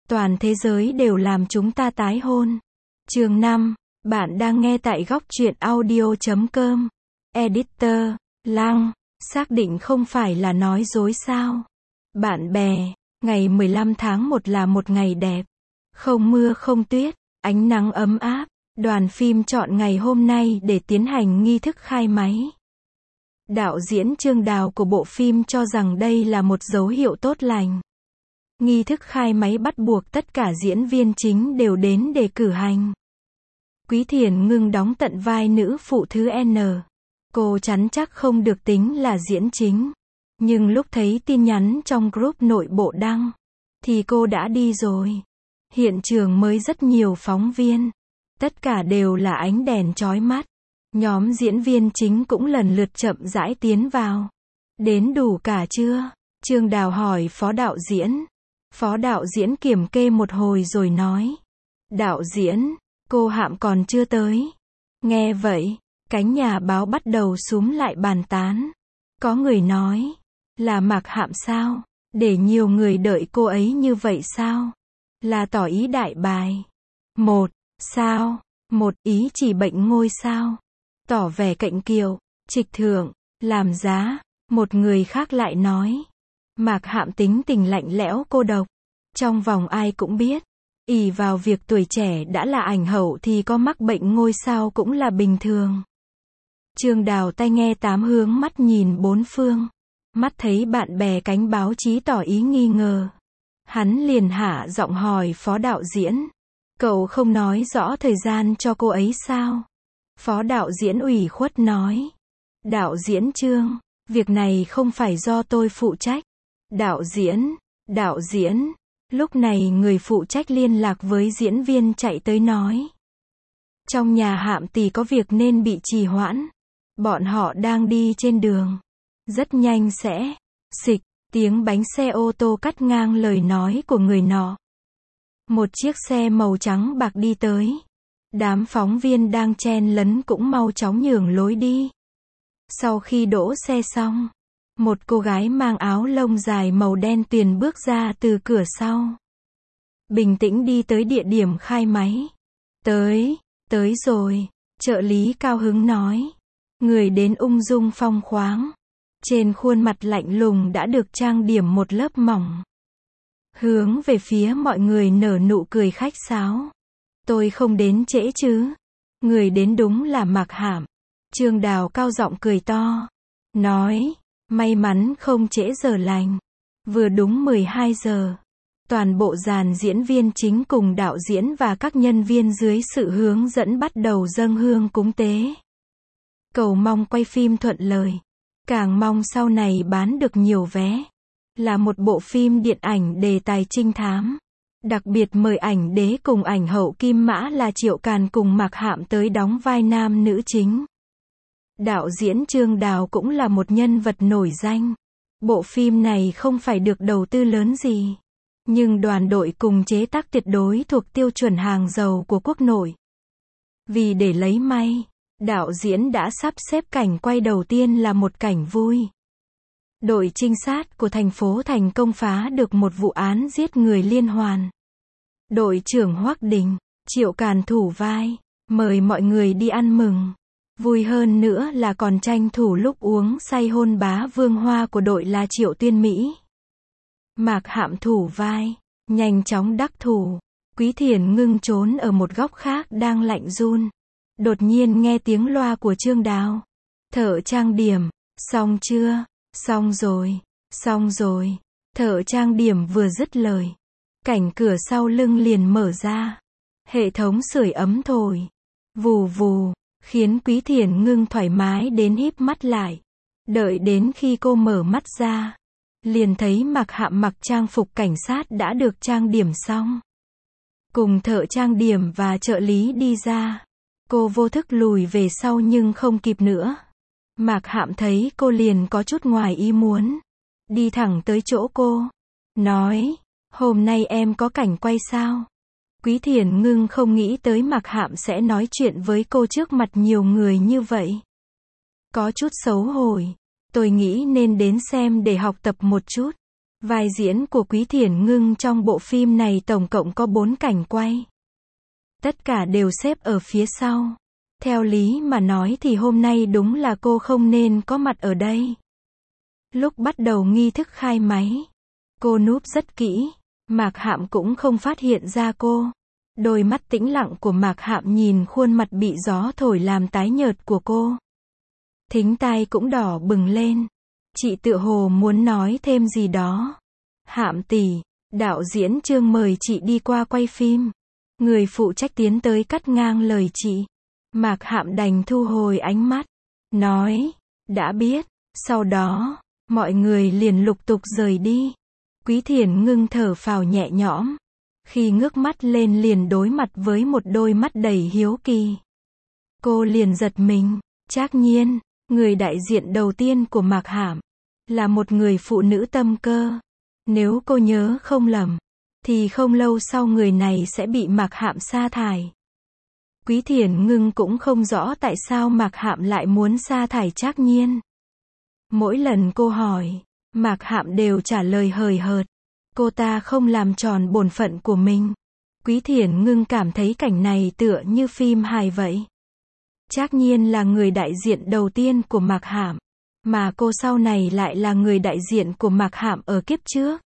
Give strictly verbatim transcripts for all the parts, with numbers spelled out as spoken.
Toàn thế giới đều làm chúng ta tái hôn. Chương năm. Bạn đang nghe tại góc truyện audio chấm com. Editor, Lăng, xác định không phải là nói dối sao? Bạn bè, ngày mười lăm tháng một là một ngày đẹp. Không mưa không tuyết, ánh nắng ấm áp. Đoàn phim chọn ngày hôm nay để tiến hành nghi thức khai máy. Đạo diễn Trương Đào của bộ phim cho rằng đây là một dấu hiệu tốt lành. Nghi thức khai máy bắt buộc tất cả diễn viên chính đều đến để cử hành. Quý Thiền Ngưng đóng tận vai nữ phụ thứ N. Cô chắn chắc không được tính là diễn chính. Nhưng lúc thấy tin nhắn trong group nội bộ đăng, thì cô đã đi rồi. Hiện trường mới rất nhiều phóng viên. Tất cả đều là ánh đèn chói mắt. Nhóm diễn viên chính cũng lần lượt chậm rãi tiến vào. Đến đủ cả chưa? Trương Đào hỏi phó đạo diễn. Phó đạo diễn kiểm kê một hồi rồi nói. Đạo diễn, cô Hạm còn chưa tới. Nghe vậy, cánh nhà báo bắt đầu xúm lại bàn tán. Có người nói, là Mạc Hạm sao? Để nhiều người đợi cô ấy như vậy sao? Là tỏ ý đại bài. Một, sao? Một ý chỉ bệnh ngôi sao? Tỏ vẻ cạnh kiệu, trịch thượng, làm giá. Một người khác lại nói. Mạc Hạm tính tình lạnh lẽo cô độc. Trong vòng ai cũng biết. Ỷ vào việc tuổi trẻ đã là ảnh hậu thì có mắc bệnh ngôi sao cũng là bình thường. Trương Đào tai nghe tám hướng mắt nhìn bốn phương. Mắt thấy bạn bè cánh báo chí tỏ ý nghi ngờ. Hắn liền hạ giọng hỏi phó đạo diễn. Cậu không nói rõ thời gian cho cô ấy sao? Phó đạo diễn ủy khuất nói. Đạo diễn Trương, việc này không phải do tôi phụ trách. Đạo diễn, đạo diễn. Lúc này người phụ trách liên lạc với diễn viên chạy tới nói. Trong nhà Hạm tỷ có việc nên bị trì hoãn. Bọn họ đang đi trên đường. Rất nhanh sẽ. Xịch, tiếng bánh xe ô tô cắt ngang lời nói của người nọ. Một chiếc xe màu trắng bạc đi tới. Đám phóng viên đang chen lấn cũng mau chóng nhường lối đi. Sau khi đỗ xe xong, một cô gái mang áo lông dài màu đen tuyền bước ra từ cửa sau. Bình tĩnh đi tới địa điểm khai máy. Tới, tới rồi, trợ lý cao hứng nói. Người đến ung dung phong khoáng. Trên khuôn mặt lạnh lùng đã được trang điểm một lớp mỏng. Hướng về phía mọi người nở nụ cười khách sáo. Tôi không đến trễ chứ? Người đến đúng là Mạc Hạm. Trương Đào cao giọng cười to. Nói, may mắn không trễ giờ lành. Vừa đúng mười hai giờ. Toàn bộ dàn diễn viên chính cùng đạo diễn và các nhân viên dưới sự hướng dẫn bắt đầu dâng hương cúng tế. Cầu mong quay phim thuận lợi. Càng mong sau này bán được nhiều vé. Là một bộ phim điện ảnh đề tài trinh thám. Đặc biệt mời ảnh đế cùng ảnh hậu Kim Mã là Triệu Càn cùng Mạc Hạm tới đóng vai nam nữ chính. Đạo diễn Trương Đào cũng là một nhân vật nổi danh. Bộ phim này không phải được đầu tư lớn gì. Nhưng đoàn đội cùng chế tác tuyệt đối thuộc tiêu chuẩn hàng dầu của quốc nội. Vì để lấy may, đạo diễn đã sắp xếp cảnh quay đầu tiên là một cảnh vui. Đội trinh sát của thành phố thành công phá được một vụ án giết người liên hoàn. Đội trưởng Hoắc Đình, Triệu Càn thủ vai, mời mọi người đi ăn mừng. Vui hơn nữa là còn tranh thủ lúc uống say hôn bá vương hoa của đội là Triệu Tuyên Mỹ. Mạc Hạm thủ vai, nhanh chóng đắc thủ. Quý Thiền Ngưng trốn ở một góc khác đang lạnh run. Đột nhiên nghe tiếng loa của Trương Đào. Thợ trang điểm, xong chưa? Xong rồi, xong rồi. Thợ trang điểm vừa dứt lời. Cảnh cửa sau lưng liền mở ra. Hệ thống sưởi ấm thổi. Vù vù, khiến Quý Thiền Ngưng thoải mái đến híp mắt lại. Đợi đến khi cô mở mắt ra. Liền thấy Mạc Hạm mặc trang phục cảnh sát đã được trang điểm xong. Cùng thợ trang điểm và trợ lý đi ra. Cô vô thức lùi về sau nhưng không kịp nữa. Mạc Hạm thấy cô liền có chút ngoài ý muốn. Đi thẳng tới chỗ cô. Nói, hôm nay em có cảnh quay sao? Quý Thiền Ngưng không nghĩ tới Mạc Hạm sẽ nói chuyện với cô trước mặt nhiều người như vậy. Có chút xấu hổ. Tôi nghĩ nên đến xem để học tập một chút. Vai diễn của Quý Thiển Ngưng trong bộ phim này tổng cộng có bốn cảnh quay. Tất cả đều xếp ở phía sau. Theo lý mà nói thì hôm nay đúng là cô không nên có mặt ở đây. Lúc bắt đầu nghi thức khai máy, cô núp rất kỹ, Mạc Hạm cũng không phát hiện ra cô. Đôi mắt tĩnh lặng của Mạc Hạm nhìn khuôn mặt bị gió thổi làm tái nhợt của cô. Thính tai cũng đỏ bừng lên. Chị tựa hồ muốn nói thêm gì đó. Hạm tỷ, đạo diễn Trương mời chị đi qua quay phim. Người phụ trách tiến tới cắt ngang lời chị. Mạc Hạm đành thu hồi ánh mắt. Nói, đã biết. Sau đó, mọi người liền lục tục rời đi. Quý Thiển Ngưng thở phào nhẹ nhõm. Khi ngước mắt lên liền đối mặt với một đôi mắt đầy hiếu kỳ. Cô liền giật mình. Trác Nhiên, người đại diện đầu tiên của Mạc Hạm, là một người phụ nữ tâm cơ. Nếu cô nhớ không lầm, thì không lâu sau người này sẽ bị Mạc Hạm sa thải. Quý Thiển Ngưng cũng không rõ tại sao Mạc Hạm lại muốn sa thải Trác Nhiên. Mỗi lần cô hỏi, Mạc Hạm đều trả lời hời hợt. Cô ta không làm tròn bổn phận của mình. Quý Thiển Ngưng cảm thấy cảnh này tựa như phim hài vậy. Trác Nhiên là người đại diện đầu tiên của Mạc Hạm, mà cô sau này lại là người đại diện của Mạc Hạm ở kiếp trước.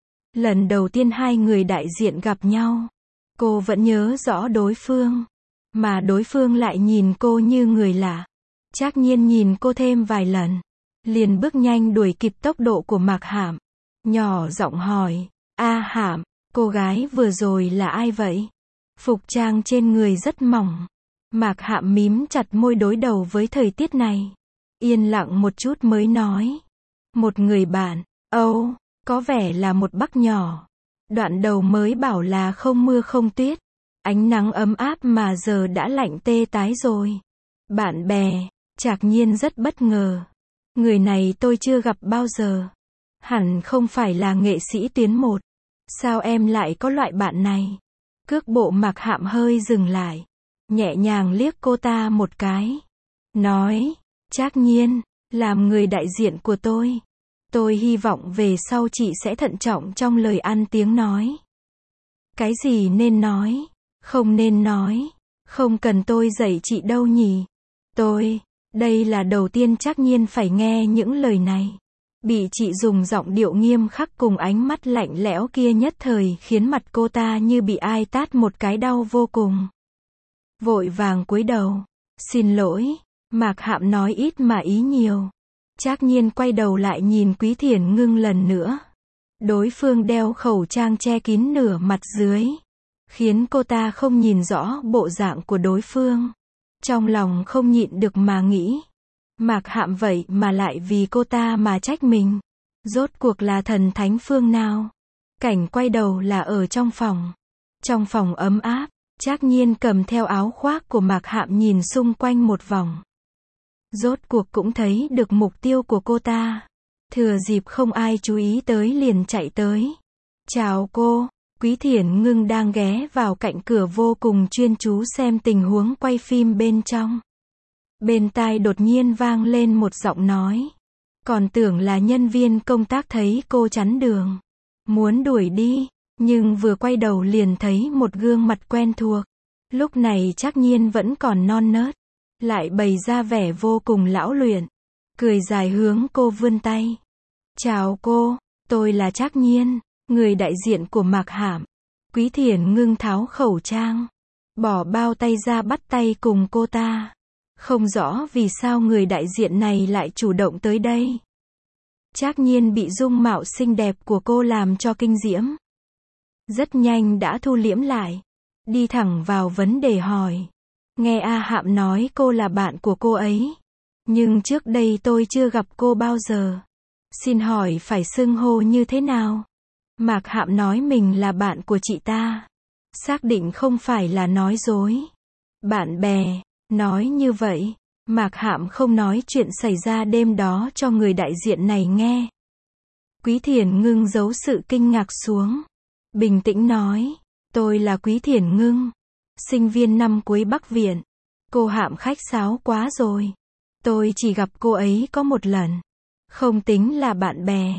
Lần đầu tiên hai người đại diện gặp nhau, cô vẫn nhớ rõ đối phương, mà đối phương lại nhìn cô như người lạ. Trác Nhiên nhìn cô thêm vài lần, liền bước nhanh đuổi kịp tốc độ của Mạc Hạm, nhỏ giọng hỏi, A Hạm, cô gái vừa rồi là ai vậy? Phục trang trên người rất mỏng. Mạc Hạm mím chặt môi đối đầu với thời tiết này. Yên lặng một chút mới nói. Một người bạn, Âu, có vẻ là một bác nhỏ. Đoạn đầu mới bảo là không mưa không tuyết. Ánh nắng ấm áp mà giờ đã lạnh tê tái rồi. Bạn bè, Trác Nhiên rất bất ngờ. Người này tôi chưa gặp bao giờ. Hẳn không phải là nghệ sĩ tuyến một. Sao em lại có loại bạn này? Cước bộ Mạc Hạm hơi dừng lại. Nhẹ nhàng liếc cô ta một cái. Nói, Trác Nhiên, làm người đại diện của tôi. Tôi hy vọng về sau chị sẽ thận trọng trong lời ăn tiếng nói. Cái gì nên nói, không nên nói, không cần tôi dạy chị đâu nhỉ. Tôi, đây là đầu tiên Trác Nhiên phải nghe những lời này. Bị chị dùng giọng điệu nghiêm khắc cùng ánh mắt lạnh lẽo kia nhất thời khiến mặt cô ta như bị ai tát một cái đau vô cùng. Vội vàng cúi đầu. Xin lỗi. Mạc Hạm nói ít mà ý nhiều. Trác Nhiên quay đầu lại nhìn Quý Thiển Ngưng lần nữa. Đối phương đeo khẩu trang che kín nửa mặt dưới, khiến cô ta không nhìn rõ bộ dạng của đối phương. Trong lòng không nhịn được mà nghĩ. Mạc Hạm vậy mà lại vì cô ta mà trách mình. Rốt cuộc là thần thánh phương nào? Cảnh quay đầu là ở trong phòng. Trong phòng ấm áp. Trác Nhiên cầm theo áo khoác của Mạc Hạm nhìn xung quanh một vòng. Rốt cuộc cũng thấy được mục tiêu của cô ta. Thừa dịp không ai chú ý tới liền chạy tới. Chào cô. Quý Thiển Ngưng đang ghé vào cạnh cửa vô cùng chuyên chú xem tình huống quay phim bên trong. Bên tai đột nhiên vang lên một giọng nói. Còn tưởng là nhân viên công tác thấy cô chắn đường, muốn đuổi đi. Nhưng vừa quay đầu liền thấy một gương mặt quen thuộc. Lúc này Trác Nhiên vẫn còn non nớt, lại bày ra vẻ vô cùng lão luyện. Cười dài hướng cô vươn tay. Chào cô, tôi là Trác Nhiên, người đại diện của Mạc Hạm. Quý Thiển Ngưng tháo khẩu trang, bỏ bao tay ra bắt tay cùng cô ta. Không rõ vì sao người đại diện này lại chủ động tới đây. Trác Nhiên bị dung mạo xinh đẹp của cô làm cho kinh diễm. Rất nhanh đã thu liễm lại. Đi thẳng vào vấn đề hỏi. Nghe A Hạm nói cô là bạn của cô ấy. Nhưng trước đây tôi chưa gặp cô bao giờ. Xin hỏi phải xưng hô như thế nào? Mạc Hạm nói mình là bạn của chị ta. Xác định không phải là nói dối. Bạn bè, nói như vậy. Mạc Hạm không nói chuyện xảy ra đêm đó cho người đại diện này nghe. Quý Thiển Ngưng giấu sự kinh ngạc xuống. Bình tĩnh nói, tôi là Quý Thiển Ngưng, sinh viên năm cuối Bắc Viện. Cô Hạm khách sáo quá rồi. Tôi chỉ gặp cô ấy có một lần, không tính là bạn bè.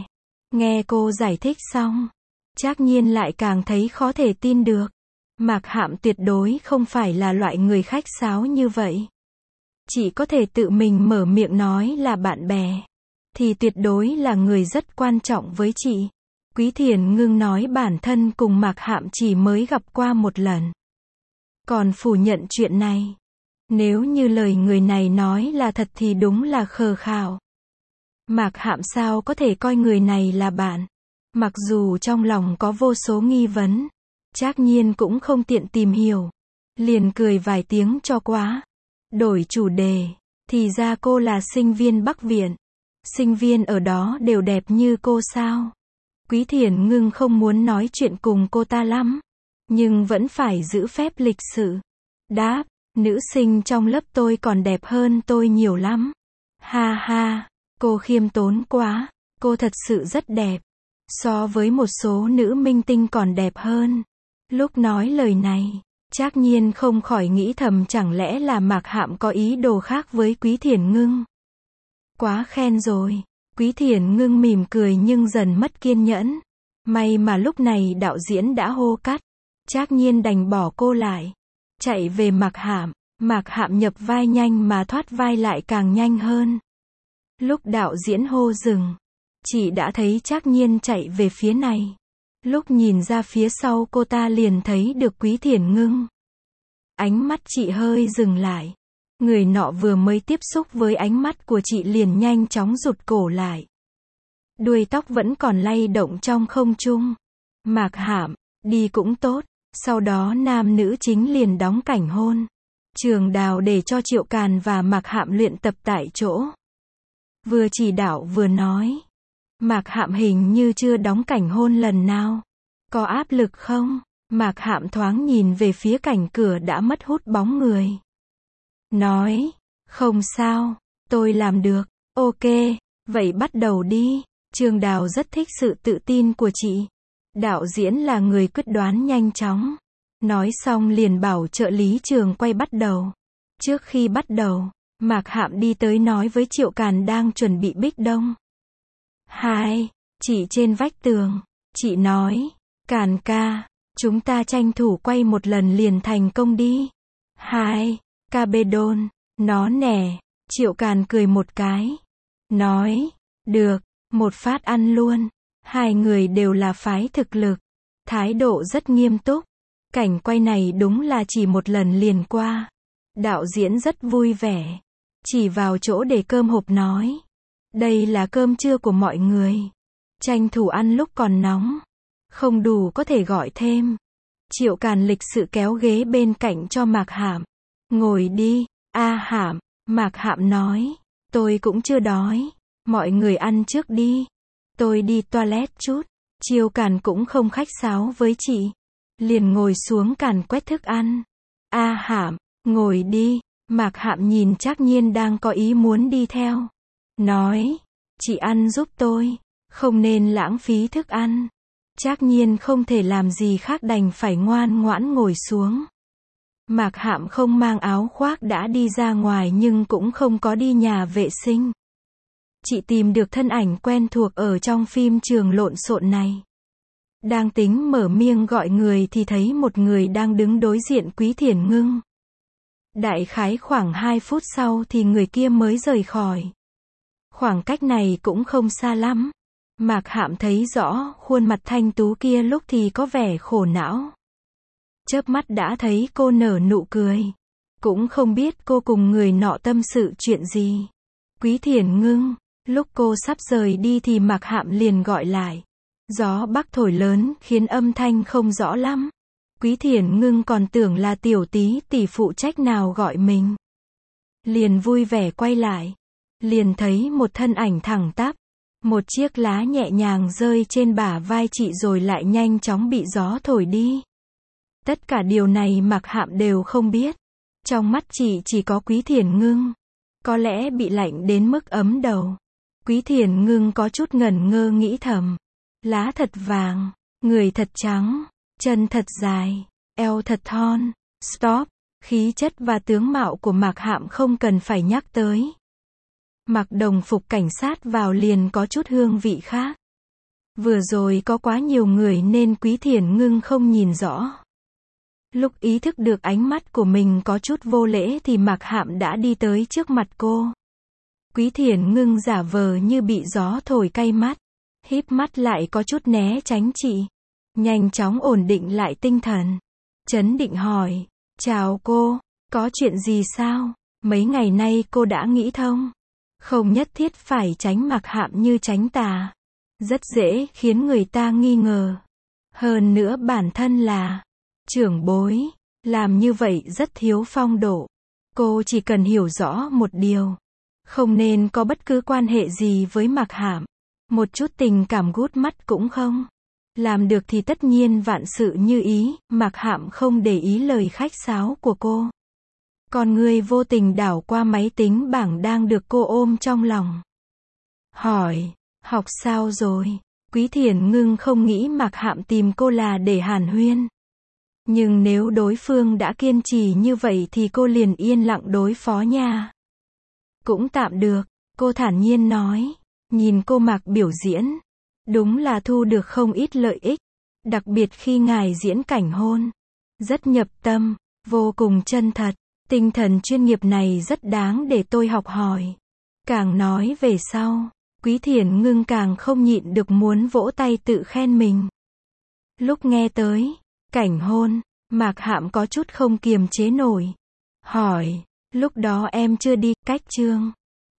Nghe cô giải thích xong, Trác Nhiên lại càng thấy khó thể tin được. Mạc Hạm tuyệt đối không phải là loại người khách sáo như vậy. Chỉ có thể tự mình mở miệng nói là bạn bè, thì tuyệt đối là người rất quan trọng với chị. Quý Thiền Ngưng nói bản thân cùng Mạc Hạm chỉ mới gặp qua một lần. Còn phủ nhận chuyện này. Nếu như lời người này nói là thật thì đúng là khờ khạo. Mạc Hạm sao có thể coi người này là bạn? Mặc dù trong lòng có vô số nghi vấn, Trác Nhiên cũng không tiện tìm hiểu. Liền cười vài tiếng cho quá. Đổi chủ đề, thì ra cô là sinh viên Bắc Viện. Sinh viên ở đó đều đẹp như cô sao? Quý Thiền Ngưng không muốn nói chuyện cùng cô ta lắm, nhưng vẫn phải giữ phép lịch sự. Đáp, nữ sinh trong lớp tôi còn đẹp hơn tôi nhiều lắm. Ha ha, cô khiêm tốn quá, cô thật sự rất đẹp. So với một số nữ minh tinh còn đẹp hơn. Lúc nói lời này, Trác Nhiên không khỏi nghĩ thầm chẳng lẽ là Mạc Hạm có ý đồ khác với Quý Thiền Ngưng. Quá khen rồi. Quý Thiền Ngưng mỉm cười nhưng dần mất kiên nhẫn. May mà lúc này đạo diễn đã hô cắt. Trác Nhiên đành bỏ cô lại. Chạy về Mạc Hạm. Mạc Hạm nhập vai nhanh mà thoát vai lại càng nhanh hơn. Lúc đạo diễn hô dừng, chị đã thấy Trác Nhiên chạy về phía này. Lúc nhìn ra phía sau cô ta liền thấy được Quý Thiền Ngưng. Ánh mắt chị hơi dừng lại. Người nọ vừa mới tiếp xúc với ánh mắt của chị liền nhanh chóng rụt cổ lại. Đuôi tóc vẫn còn lay động trong không trung. Mạc Hạm, đi cũng tốt. Sau đó nam nữ chính liền đóng cảnh hôn. Trường Đào để cho Triệu Càn và Mạc Hạm luyện tập tại chỗ. Vừa chỉ đạo vừa nói. Mạc Hạm hình như chưa đóng cảnh hôn lần nào. Có áp lực không? Mạc Hạm thoáng nhìn về phía cảnh cửa đã mất hút bóng người. Nói, không sao, tôi làm được. Ok, vậy bắt đầu đi. Trường Đào rất thích sự tự tin của chị. Đạo diễn là người quyết đoán nhanh chóng. Nói xong liền bảo trợ lý trường quay bắt đầu. Trước khi bắt đầu, Mạc Hạm đi tới nói với Triệu Càn đang chuẩn bị bích đông. Hai, chị trên vách tường. Chị nói, Càn ca, chúng ta tranh thủ quay một lần liền thành công đi. Hai, ca bê đôn, nó nè. Triệu Càn cười một cái. Nói, được, một phát ăn luôn. Hai người đều là phái thực lực. Thái độ rất nghiêm túc. Cảnh quay này đúng là chỉ một lần liền qua. Đạo diễn rất vui vẻ. Chỉ vào chỗ để cơm hộp nói. Đây là cơm trưa của mọi người. Tranh thủ ăn lúc còn nóng. Không đủ có thể gọi thêm. Triệu Càn lịch sự kéo ghế bên cạnh cho Mạc Hạm. Ngồi đi, a Hạm. Mạc Hạm nói. Tôi cũng chưa đói. Mọi người ăn trước đi. Tôi đi toilet chút. Triệu Càn cũng không khách sáo với chị. Liền ngồi xuống càn quét thức ăn. A Hạm, ngồi đi. Mạc Hạm nhìn Trác Nhiên đang có ý muốn đi theo. Nói, chị ăn giúp tôi. Không nên lãng phí thức ăn. Trác Nhiên không thể làm gì khác đành phải ngoan ngoãn ngồi xuống. Mạc Hạm không mang áo khoác đã đi ra ngoài nhưng cũng không có đi nhà vệ sinh. Chị tìm được thân ảnh quen thuộc ở trong phim trường lộn xộn này. Đang tính mở miệng gọi người thì thấy một người đang đứng đối diện Quý Thiền Ngưng. Đại khái khoảng hai phút sau thì người kia mới rời khỏi. Khoảng cách này cũng không xa lắm. Mạc Hạm thấy rõ khuôn mặt thanh tú kia lúc thì có vẻ khổ não. Chớp mắt đã thấy cô nở nụ cười. Cũng không biết cô cùng người nọ tâm sự chuyện gì. Quý Thiền Ngưng, lúc cô sắp rời đi thì Mạc Hạm liền gọi lại. Gió bắc thổi lớn khiến âm thanh không rõ lắm. Quý Thiền Ngưng còn tưởng là tiểu tí tỷ phụ trách nào gọi mình. Liền vui vẻ quay lại. Liền thấy một thân ảnh thẳng tắp. Một chiếc lá nhẹ nhàng rơi trên bả vai chị rồi lại nhanh chóng bị gió thổi đi. Tất cả điều này Mạc Hạm đều không biết. Trong mắt chị chỉ có Quý Thiền Ngưng. Có lẽ bị lạnh đến mức ấm đầu. Quý Thiền Ngưng có chút ngẩn ngơ nghĩ thầm. Lá thật vàng, người thật trắng, chân thật dài, eo thật thon. Stop, khí chất và tướng mạo của Mạc Hạm không cần phải nhắc tới. Mặc đồng phục cảnh sát vào liền có chút hương vị khác. Vừa rồi có quá nhiều người nên Quý Thiển Ngưng không nhìn rõ. Lúc ý thức được ánh mắt của mình có chút vô lễ thì Mạc Hạm đã đi tới trước mặt cô. Quý Thiển Ngưng giả vờ như bị gió thổi cay mắt, híp mắt lại có chút né tránh chị. Nhanh chóng ổn định lại tinh thần. Trấn định hỏi, chào cô, có chuyện gì sao? Mấy ngày nay cô đã nghĩ thông. Không nhất thiết phải tránh Mạc Hạm như tránh tà. Rất dễ khiến người ta nghi ngờ. Hơn nữa bản thân là trưởng bối, làm như vậy rất thiếu phong độ. Cô chỉ cần hiểu rõ một điều. Không nên có bất cứ quan hệ gì với Mạc Hạm. Một chút tình cảm gút mắt cũng không. Làm được thì tất nhiên vạn sự như ý. Mạc Hạm không để ý lời khách sáo của cô. Còn người vô tình đảo qua máy tính bảng đang được cô ôm trong lòng. Hỏi, học sao rồi? Quý Thiển Ngưng không nghĩ Mạc Hạm tìm cô là để hàn huyên. Nhưng nếu đối phương đã kiên trì như vậy thì cô liền yên lặng đối phó nha. Cũng tạm được, cô thản nhiên nói. Nhìn cô Mạc biểu diễn. Đúng là thu được không ít lợi ích. Đặc biệt khi ngài diễn cảnh hôn. Rất nhập tâm, vô cùng chân thật. Tinh thần chuyên nghiệp này rất đáng để tôi học hỏi. Càng nói về sau, Quý Thiển Ngưng càng không nhịn được muốn vỗ tay tự khen mình. Lúc nghe tới cảnh hôn, Mạc Hạm có chút không kiềm chế nổi. Hỏi, lúc đó em chưa đi, cách chương.